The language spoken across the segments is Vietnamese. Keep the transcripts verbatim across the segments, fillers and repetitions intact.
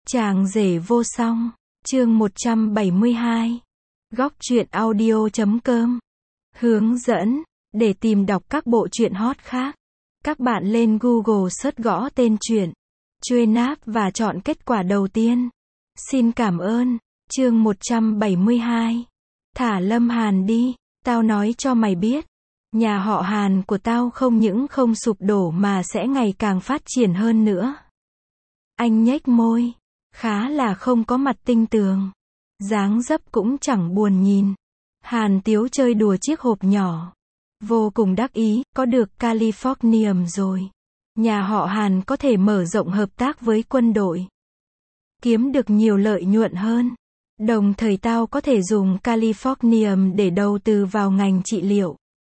Chàng rể vô song, chương một trăm bảy mươi hai. Góc truyện audio chấm com. Hướng dẫn, để tìm đọc các bộ truyện hot khác. Các bạn lên Google search gõ tên truyện, truy nạp và chọn kết quả đầu tiên. Xin cảm ơn. Chương một trăm bảy mươi hai. Thả Lâm Hàn đi, tao nói cho mày biết. Nhà họ Hàn của tao không những không sụp đổ mà sẽ ngày càng phát triển hơn nữa. Anh nhếch môi, khá là không có mặt tinh tường. Dáng dấp cũng chẳng buồn nhìn. Hàn Tiếu chơi đùa chiếc hộp nhỏ. Vô cùng đắc ý, có được Californium rồi. Nhà họ Hàn có thể mở rộng hợp tác với quân đội. Kiếm được nhiều lợi nhuận hơn. Đồng thời tao có thể dùng Californium để đầu tư vào ngành trị liệu.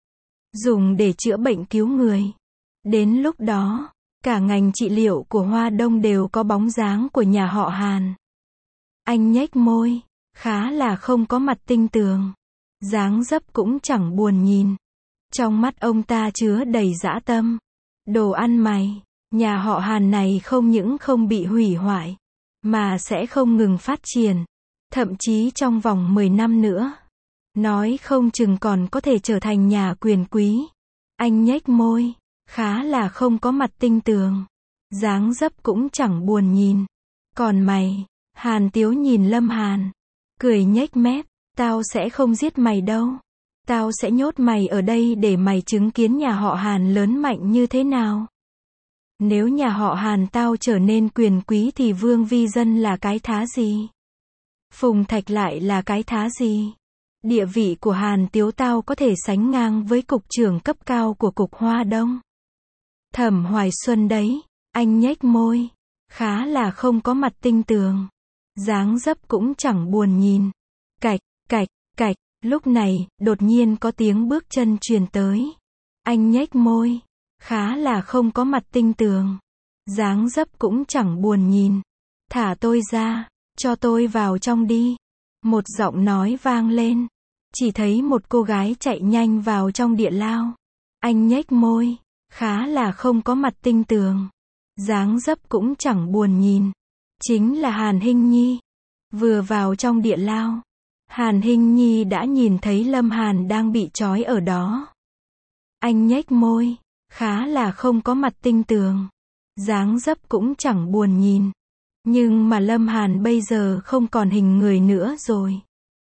Dùng để chữa bệnh cứu người. Đến lúc đó, cả ngành trị liệu của Hoa Đông đều có bóng dáng của nhà họ Hàn. Anh nhếch môi, khá là không có mặt tinh tường. Dáng dấp cũng chẳng buồn nhìn. Trong mắt ông ta chứa đầy dã tâm. Đồ ăn mày, nhà họ Hàn này không những không bị hủy hoại, mà sẽ không ngừng phát triển. Thậm chí trong vòng mười năm nữa, nói không chừng còn có thể trở thành nhà quyền quý. Anh nhếch môi, khá là không có mặt tinh tường. Dáng dấp cũng chẳng buồn nhìn. Còn mày, Hàn Tiếu nhìn Lâm Hàn, cười nhếch mép, tao sẽ không giết mày đâu. Tao sẽ nhốt mày ở đây để mày chứng kiến nhà họ Hàn lớn mạnh như thế nào. Nếu nhà họ Hàn tao trở nên quyền quý thì Vương Vi Dân là cái thá gì? Phùng Thạch lại là cái thá gì? Địa vị của Hàn Tiếu tao có thể sánh ngang với cục trưởng cấp cao của cục Hoa Đông. Thẩm Hoài Xuân đấy, anh nhếch môi, khá là không có mặt tinh tường. Dáng dấp cũng chẳng buồn nhìn. Cạch, cạch, cạch, lúc này, đột nhiên có tiếng bước chân truyền tới. Anh nhếch môi, khá là không có mặt tinh tường. Dáng dấp cũng chẳng buồn nhìn. Thả tôi ra, cho tôi vào trong đi. Một giọng nói vang lên. Chỉ thấy một cô gái chạy nhanh vào trong địa lao. Anh nhếch môi, khá là không có mặt tinh tường. Dáng dấp cũng chẳng buồn nhìn. Chính là Hàn Hinh Nhi. Vừa vào trong địa lao, Hàn Hinh Nhi đã nhìn thấy Lâm Hàn đang bị trói ở đó. Anh nhếch môi, khá là không có mặt tinh tường. Dáng dấp cũng chẳng buồn nhìn. Nhưng mà Lâm Hàn bây giờ không còn hình người nữa rồi.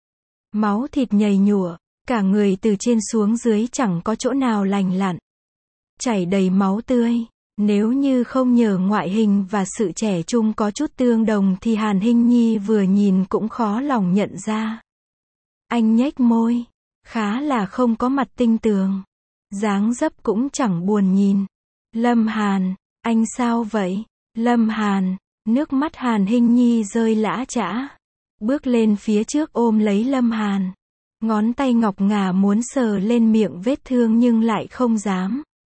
Máu thịt nhầy nhụa, cả người từ trên xuống dưới chẳng có chỗ nào lành lặn. Chảy đầy máu tươi. Nếu như không nhờ ngoại hình và sự trẻ trung có chút tương đồng thì Hàn Hinh Nhi vừa nhìn cũng khó lòng nhận ra. Anh nhếch môi, khá là không có mặt tinh tường. Dáng dấp cũng chẳng buồn nhìn. Lâm Hàn, anh sao vậy? Lâm Hàn, nước mắt Hàn Hinh Nhi rơi lã chã. Bước lên phía trước ôm lấy Lâm Hàn. Ngón tay ngọc ngà muốn sờ lên miệng vết thương nhưng lại không dám.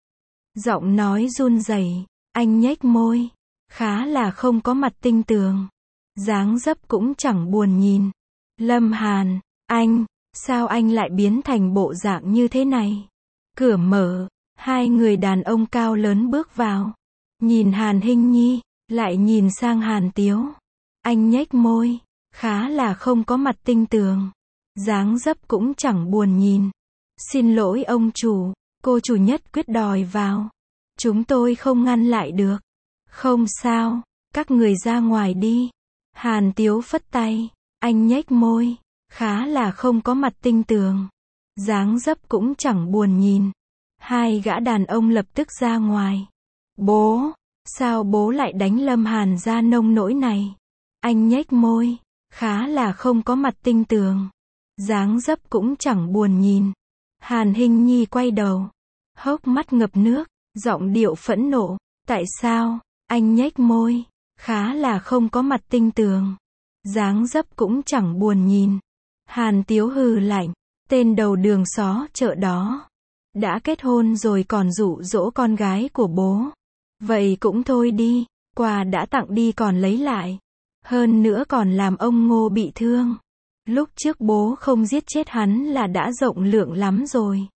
Giọng nói run rẩy, anh nhếch môi, khá là không có mặt tinh tường. Dáng dấp cũng chẳng buồn nhìn. Lâm Hàn, anh, sao anh lại biến thành bộ dạng như thế này? Cửa mở, hai người đàn ông cao lớn bước vào. Nhìn Hàn Hinh Nhi, lại nhìn sang Hàn Tiếu. Anh nhếch môi, khá là không có mặt tinh tường. Dáng dấp cũng chẳng buồn nhìn. Xin lỗi ông chủ. Cô chủ nhất quyết đòi vào. Chúng tôi không ngăn lại được. Không sao, các người ra ngoài đi. Hàn Tiếu phất tay. Anh nhếch môi, khá là không có mặt tinh tường. Dáng dấp cũng chẳng buồn nhìn. Hai gã đàn ông lập tức ra ngoài. Bố, sao bố lại đánh Lâm Hàn ra nông nỗi này? Anh nhếch môi, khá là không có mặt tinh tường. Dáng dấp cũng chẳng buồn nhìn. Hàn Hinh Nhi quay đầu. Hốc mắt ngập nước, giọng điệu phẫn nộ. Tại sao? Anh nhếch môi, khá là không có mặt tinh tường. Dáng dấp cũng chẳng buồn nhìn. Hàn Tiếu hừ lạnh. Tên đầu đường xó chợ đó. Đã kết hôn rồi còn dụ dỗ con gái của bố. Vậy cũng thôi đi, quà đã tặng đi còn lấy lại. Hơn nữa còn làm ông Ngô bị thương. Lúc trước bố không giết chết hắn là đã rộng lượng lắm rồi.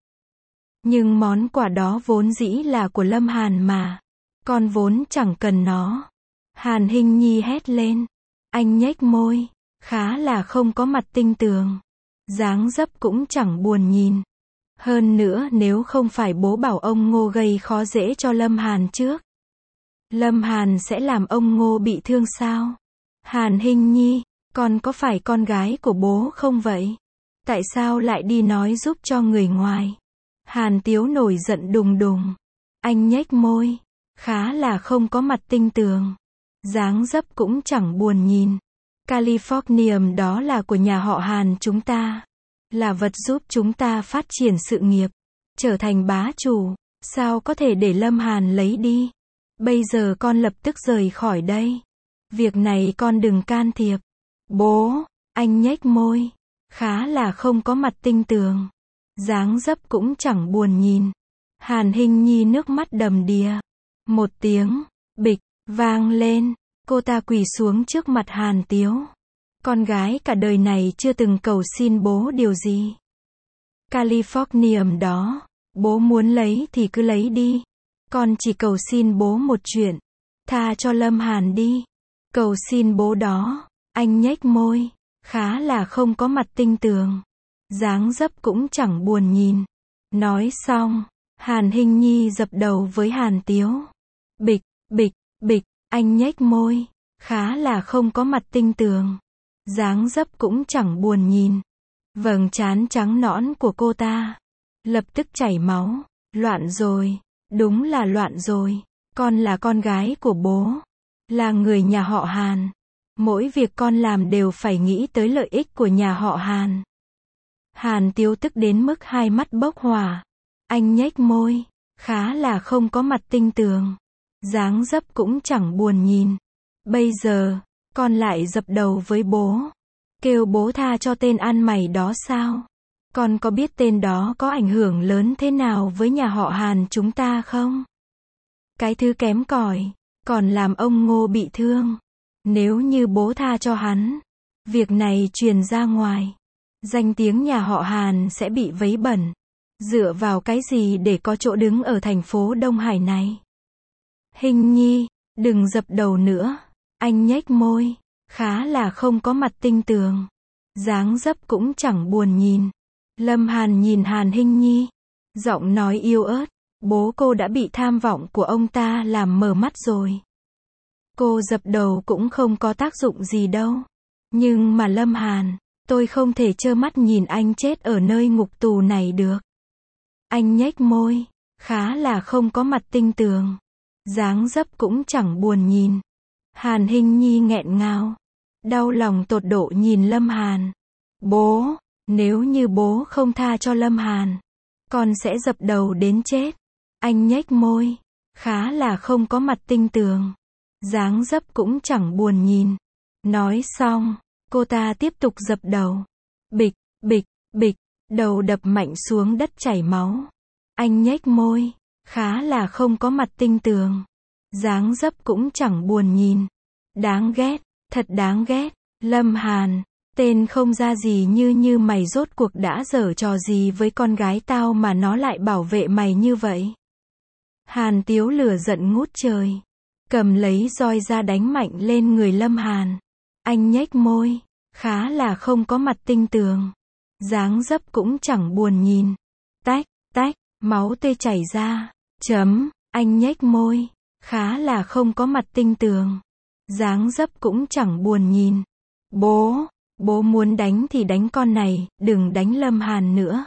Nhưng món quà đó vốn dĩ là của Lâm Hàn mà. Con vốn chẳng cần nó. Hàn Hinh Nhi hét lên. Anh nhếch môi, khá là không có mặt tinh tường. Dáng dấp cũng chẳng buồn nhìn. Hơn nữa nếu không phải bố bảo ông Ngô gây khó dễ cho Lâm Hàn trước. Lâm Hàn sẽ làm ông Ngô bị thương sao? Hàn Hinh Nhi, con có phải con gái của bố không vậy? Tại sao lại đi nói giúp cho người ngoài? Hàn Tiếu nổi giận đùng đùng. Anh nhếch môi, khá là không có mặt tinh tường. Dáng dấp cũng chẳng buồn nhìn. Californium đó là của nhà họ Hàn chúng ta. Là vật giúp chúng ta phát triển sự nghiệp. Trở thành bá chủ. Sao có thể để Lâm Hàn lấy đi? Bây giờ con lập tức rời khỏi đây. Việc này con đừng can thiệp. Bố, anh nhếch môi. Khá là không có mặt tinh tường. Dáng dấp cũng chẳng buồn nhìn. Hàn Hinh Nhi nước mắt đầm đìa. Một tiếng, bịch, vang lên. Cô ta quỳ xuống trước mặt Hàn Tiếu. Con gái cả đời này chưa từng cầu xin bố điều gì. Californium đó, bố muốn lấy thì cứ lấy đi. Con chỉ cầu xin bố một chuyện. Tha cho Lâm Hàn đi. Cầu xin bố đó. Anh nhếch môi. Khá là không có mặt tinh tường. Dáng dấp cũng chẳng buồn nhìn. Nói xong, Hàn Hinh Nhi dập đầu với Hàn Tiếu. Bịch, bịch, bịch, anh nhếch môi. Khá là không có mặt tinh tường. Dáng dấp cũng chẳng buồn nhìn. Vầng trán trắng nõn của cô ta lập tức chảy máu. Loạn rồi. Đúng là loạn rồi. Con là con gái của bố. Là người nhà họ Hàn. Mỗi việc con làm đều phải nghĩ tới lợi ích của nhà họ Hàn. Hàn Tiếu tức đến mức hai mắt bốc hỏa. Anh nhếch môi. Khá là không có mặt tinh tường. Dáng dấp cũng chẳng buồn nhìn. Bây giờ, con lại dập đầu với bố. Kêu bố tha cho tên ăn mày đó sao? Con có biết tên đó có ảnh hưởng lớn thế nào với nhà họ Hàn chúng ta không? Cái thứ kém cỏi, còn làm ông Ngô bị thương. Nếu như bố tha cho hắn, việc này truyền ra ngoài, danh tiếng nhà họ Hàn sẽ bị vấy bẩn. Dựa vào cái gì để có chỗ đứng ở thành phố Đông Hải này? Hinh Nhi, đừng dập đầu nữa. Anh nhếch môi, khá là không có mặt tinh tường. Dáng dấp cũng chẳng buồn nhìn. Lâm Hàn nhìn Hàn Hinh Nhi, giọng nói yếu ớt. Bố cô đã bị tham vọng của ông ta làm mờ mắt rồi. Cô dập đầu cũng không có tác dụng gì đâu. Nhưng mà Lâm Hàn, tôi không thể trơ mắt nhìn anh chết ở nơi ngục tù này được. Anh nhếch môi, khá là không có mặt tinh tường. Dáng dấp cũng chẳng buồn nhìn. Hàn Hinh Nhi nghẹn ngào, đau lòng tột độ nhìn Lâm Hàn. Bố, nếu như bố không tha cho Lâm Hàn, con sẽ dập đầu đến chết. Anh nhếch môi, khá là không có mặt tinh tường. Dáng dấp cũng chẳng buồn nhìn. Nói xong, cô ta tiếp tục dập đầu. Bịch, bịch, bịch, đầu đập mạnh xuống đất chảy máu. Anh nhếch môi, khá là không có mặt tinh tường. Dáng dấp cũng chẳng buồn nhìn. Đáng ghét, thật đáng ghét. Lâm Hàn, tên không ra gì như như mày rốt cuộc đã giở trò gì với con gái tao mà nó lại bảo vệ mày như vậy. Hàn Tiếu lửa giận ngút trời. Cầm lấy roi ra đánh mạnh lên người Lâm Hàn. Anh nhếch môi, khá là không có mặt tinh tường. Dáng dấp cũng chẳng buồn nhìn. Tách, tách, máu tươi chảy ra. Chấm, anh nhếch môi, khá là không có mặt tinh tường. Dáng dấp cũng chẳng buồn nhìn. Bố, bố muốn đánh thì đánh con này, đừng đánh Lâm Hàn nữa.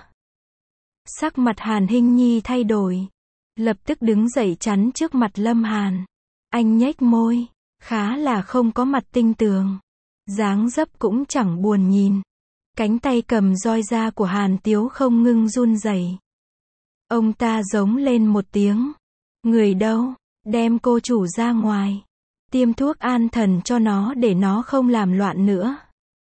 Sắc mặt Hàn Hinh Nhi thay đổi. Lập tức đứng dậy chắn trước mặt Lâm Hàn. Anh nhếch môi, khá là không có mặt tinh tường. Dáng dấp cũng chẳng buồn nhìn. Cánh tay cầm roi da của Hàn Tiếu không ngưng run rẩy. Ông ta giống lên một tiếng. Người đâu, đem cô chủ ra ngoài. Tiêm thuốc an thần cho nó để nó không làm loạn nữa.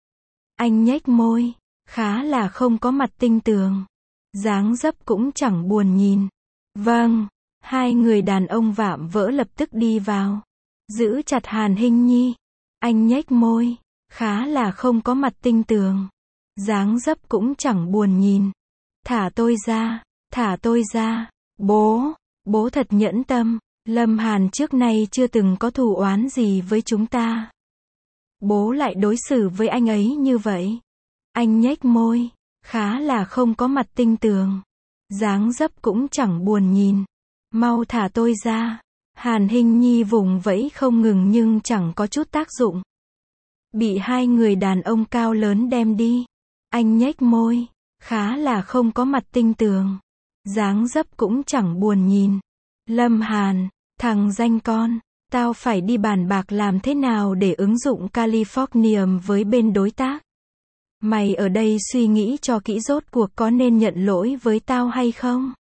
Anh nhếch môi, khá là không có mặt tinh tường. Dáng dấp cũng chẳng buồn nhìn. Vâng, hai người đàn ông vạm vỡ lập tức đi vào. Giữ chặt Hàn Hinh Nhi. Anh nhếch môi, khá là không có mặt tinh tường. Dáng dấp cũng chẳng buồn nhìn. Thả tôi ra, thả tôi ra. Bố, bố thật nhẫn tâm. Lâm Hàn trước nay chưa từng có thù oán gì với chúng ta. bố lại đối xử với anh ấy như vậy? Anh nhếch môi, khá là không có mặt tinh tường. Dáng dấp cũng chẳng buồn nhìn. Mau thả tôi ra. Hàn Hinh Nhi vùng vẫy không ngừng nhưng chẳng có chút tác dụng. Bị hai người đàn ông cao lớn đem đi. Anh nhếch môi, khá là không có mặt tinh tường. Dáng dấp cũng chẳng buồn nhìn. Lâm Hàn, thằng danh con, tao phải đi bàn bạc làm thế nào để ứng dụng Californium với bên đối tác. Mày ở đây suy nghĩ cho kỹ rốt cuộc có nên nhận lỗi với tao hay không?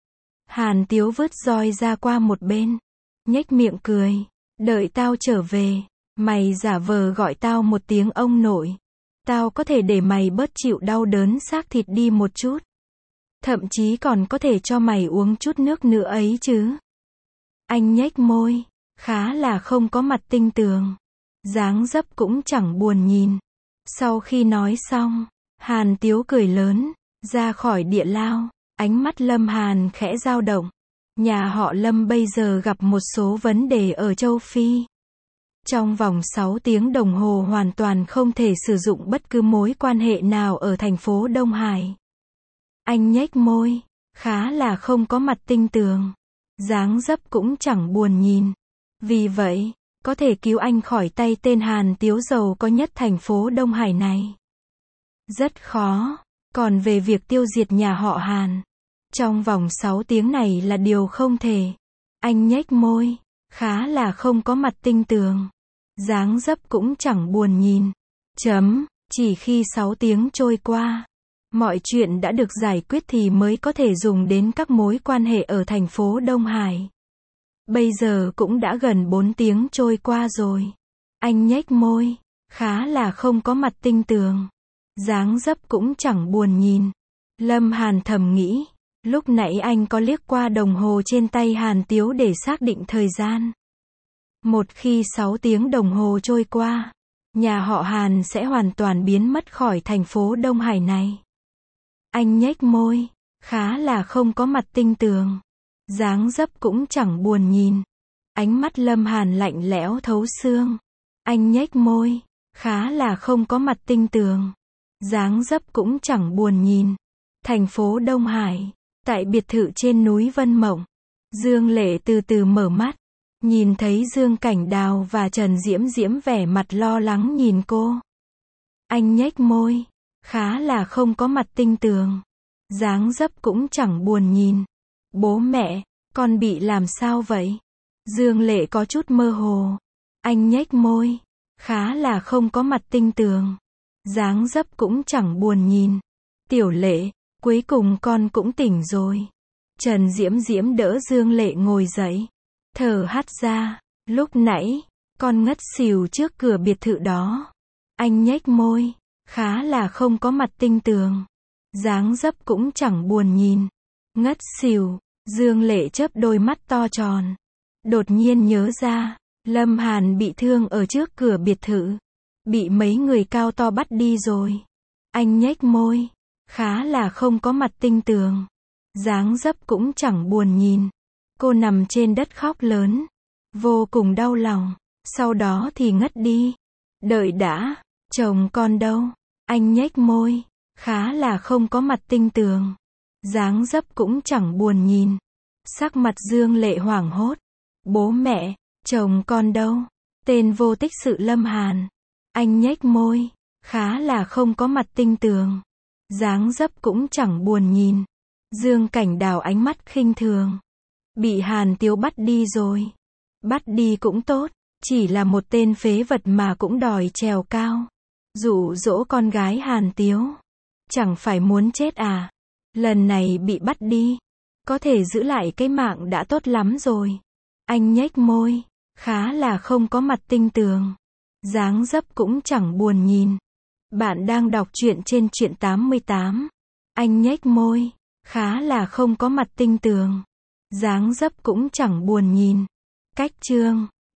Hàn Tiếu vứt roi ra qua một bên. Nhếch miệng cười. Đợi tao trở về. Mày giả vờ gọi tao một tiếng ông nội. Tao có thể để mày bớt chịu đau đớn xác thịt đi một chút. Thậm chí còn có thể cho mày uống chút nước nữa ấy chứ. Anh nhếch môi. Khá là không có mặt tinh tường. Dáng dấp cũng chẳng buồn nhìn. Sau khi nói xong, Hàn Tiếu cười lớn, ra khỏi địa lao. Ánh mắt Lâm Hàn khẽ dao động. Nhà họ Lâm bây giờ gặp một số vấn đề ở châu Phi. Trong vòng sáu tiếng đồng hồ hoàn toàn không thể sử dụng bất cứ mối quan hệ nào ở thành phố Đông Hải. Anh nhếch môi, khá là không có mặt tinh tường. Dáng dấp cũng chẳng buồn nhìn. Vì vậy, có thể cứu anh khỏi tay tên Hàn Tiếu giàu có nhất thành phố Đông Hải này. Rất khó. Còn về việc tiêu diệt nhà họ Hàn, trong vòng sáu tiếng này là điều không thể. Anh nhếch môi, khá là không có mặt tinh tường. Dáng dấp cũng chẳng buồn nhìn. Chấm, chỉ khi sáu tiếng trôi qua, mọi chuyện đã được giải quyết thì mới có thể dùng đến các mối quan hệ ở thành phố Đông Hải. Bây giờ cũng đã gần bốn tiếng trôi qua rồi. Anh nhếch môi, khá là không có mặt tinh tường. Dáng dấp cũng chẳng buồn nhìn. Lâm Hàn thầm nghĩ, lúc nãy anh có liếc qua đồng hồ trên tay Hàn Tiếu để xác định thời gian. Một khi sáu tiếng đồng hồ trôi qua, nhà họ Hàn sẽ hoàn toàn biến mất khỏi thành phố Đông Hải này. Anh nhếch môi, khá là không có mặt tinh tường. Dáng dấp cũng chẳng buồn nhìn. Ánh mắt Lâm Hàn lạnh lẽo thấu xương. Anh nhếch môi, khá là không có mặt tinh tường. Dáng dấp cũng chẳng buồn nhìn. Thành phố Đông Hải, tại biệt thự trên núi Vân Mộng. Dương Lệ từ từ mở mắt. Nhìn thấy Dương Cảnh Đào và Trần Diễm Diễm vẻ mặt lo lắng nhìn cô. Anh nhếch môi, khá là không có mặt tinh tường. Dáng dấp cũng chẳng buồn nhìn. Bố mẹ, con bị làm sao vậy? Dương Lệ có chút mơ hồ. Anh nhếch môi, khá là không có mặt tinh tường. Dáng dấp cũng chẳng buồn nhìn. Tiểu Lệ, cuối cùng con cũng tỉnh rồi. Trần Diễm Diễm đỡ Dương Lệ ngồi dậy. Thở hắt ra, lúc nãy, con ngất xỉu trước cửa biệt thự đó. Anh nhếch môi, khá là không có mặt tinh tường. Dáng dấp cũng chẳng buồn nhìn. Ngất xỉu, Dương Lệ chớp đôi mắt to tròn. Đột nhiên nhớ ra, Lâm Hàn bị thương ở trước cửa biệt thự. Bị mấy người cao to bắt đi rồi. Anh nhếch môi, khá là không có mặt tinh tường. Dáng dấp cũng chẳng buồn nhìn. Cô nằm trên đất khóc lớn. Vô cùng đau lòng. Sau đó thì ngất đi. Đợi đã, chồng con đâu? Anh nhếch môi, khá là không có mặt tinh tường. Dáng dấp cũng chẳng buồn nhìn. Sắc mặt Dương Lệ hoảng hốt. Bố mẹ, chồng con đâu? Tên vô tích sự Lâm Hàn. Anh nhếch môi, khá là không có mặt tinh tường. Dáng dấp cũng chẳng buồn nhìn. Dương Cảnh Đào ánh mắt khinh thường. Bị Hàn Tiếu bắt đi rồi. Bắt đi cũng tốt, chỉ là một tên phế vật mà cũng đòi trèo cao. Dụ dỗ con gái Hàn Tiếu. Chẳng phải muốn chết à? Lần này bị bắt đi, có thể giữ lại cái mạng đã tốt lắm rồi. Anh nhếch môi, khá là không có mặt tinh tường. Dáng dấp cũng chẳng buồn nhìn. Bạn đang đọc truyện trên truyện tám mươi tám. Anh nhếch môi, khá là không có mặt tinh tường. Dáng dấp cũng chẳng buồn nhìn. Cách chương